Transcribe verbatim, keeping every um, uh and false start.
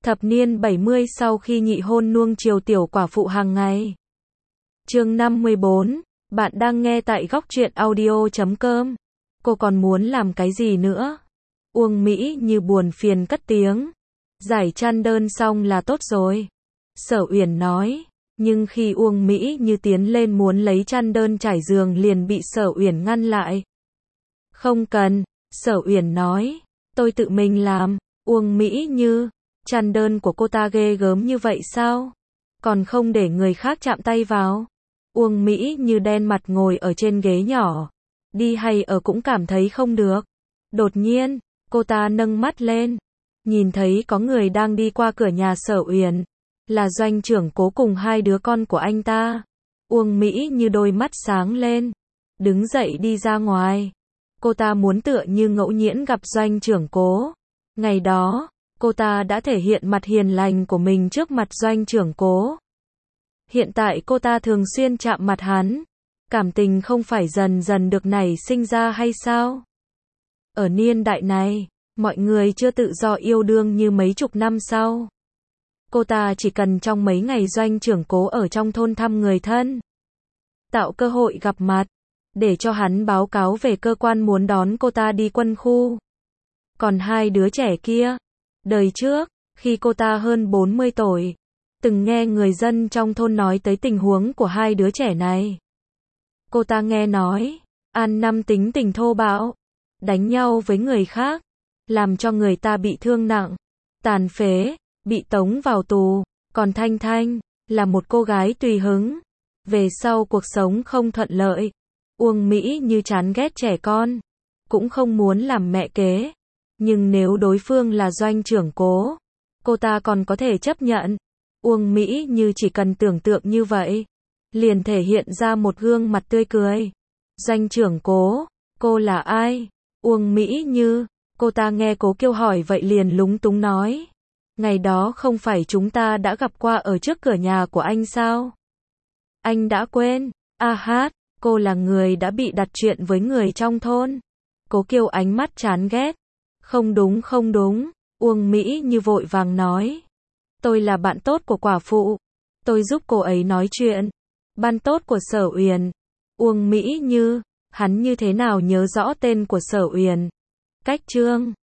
Thập niên bảy mươi sau khi nhị hôn nuông chiều tiểu quả phụ hàng ngày. Chương năm mươi bốn, bạn đang nghe tại góc truyện audio chấm com. Cô còn muốn làm cái gì nữa? Uông Mỹ Như buồn phiền cất tiếng. Giải chăn đơn xong là tốt rồi. Sở Uyển nói. Nhưng khi Uông Mỹ Như tiến lên muốn lấy chăn đơn trải giường liền bị Sở Uyển ngăn lại. Không cần, Sở Uyển nói. Tôi tự mình làm. Uông Mỹ Như, chăn đơn của cô ta ghê gớm như vậy sao? Còn không để người khác chạm tay vào. Uông Mỹ Như đen mặt ngồi ở trên ghế nhỏ. Đi hay ở cũng cảm thấy không được. Đột nhiên, cô ta nâng mắt lên. Nhìn thấy có người đang đi qua cửa nhà Sở Uyển. Là Doanh trưởng Cố cùng hai đứa con của anh ta. Uông Mỹ Như đôi mắt sáng lên. Đứng dậy đi ra ngoài. Cô ta muốn tựa như ngẫu nhiên gặp Doanh trưởng Cố. Ngày đó, cô ta đã thể hiện mặt hiền lành của mình trước mặt Doanh trưởng Cố. Hiện tại cô ta thường xuyên chạm mặt hắn. Cảm tình không phải dần dần được nảy sinh ra hay sao? Ở niên đại này, mọi người chưa tự do yêu đương như mấy chục năm sau. Cô ta chỉ cần trong mấy ngày Doanh trưởng Cố ở trong thôn thăm người thân. Tạo cơ hội gặp mặt. Để cho hắn báo cáo về cơ quan muốn đón cô ta đi quân khu. Còn hai đứa trẻ kia. Đời trước, khi cô ta hơn bốn mươi tuổi. Từng nghe người dân trong thôn nói tới tình huống của hai đứa trẻ này. Cô ta nghe nói. An Năm tính tình thô bạo. Đánh nhau với người khác. Làm cho người ta bị thương nặng. Tàn phế. Bị tống vào tù. Còn Thanh Thanh, là một cô gái tùy hứng. Về sau cuộc sống không thuận lợi. Uông Mỹ Như chán ghét trẻ con. Cũng không muốn làm mẹ kế. Nhưng nếu đối phương là Doanh trưởng Cố, cô ta còn có thể chấp nhận. Uông Mỹ Như chỉ cần tưởng tượng như vậy. Liền thể hiện ra một gương mặt tươi cười. Doanh trưởng Cố, cô là ai? Uông Mỹ Như, cô ta nghe Cố Kiêu hỏi vậy liền lúng túng nói. Ngày đó không phải chúng ta đã gặp qua ở trước cửa nhà của anh sao? Anh đã quên? A hát, cô là người đã bị đặt chuyện với người trong thôn. Cố Kiêu ánh mắt chán ghét. Không đúng không đúng, Uông Mỹ Như vội vàng nói. Tôi là bạn tốt của quả phụ. Tôi giúp cô ấy nói chuyện. Bạn tốt của Sở Uyển. Uông Mỹ Như, hắn như thế nào nhớ rõ tên của Sở Uyển? Cách chương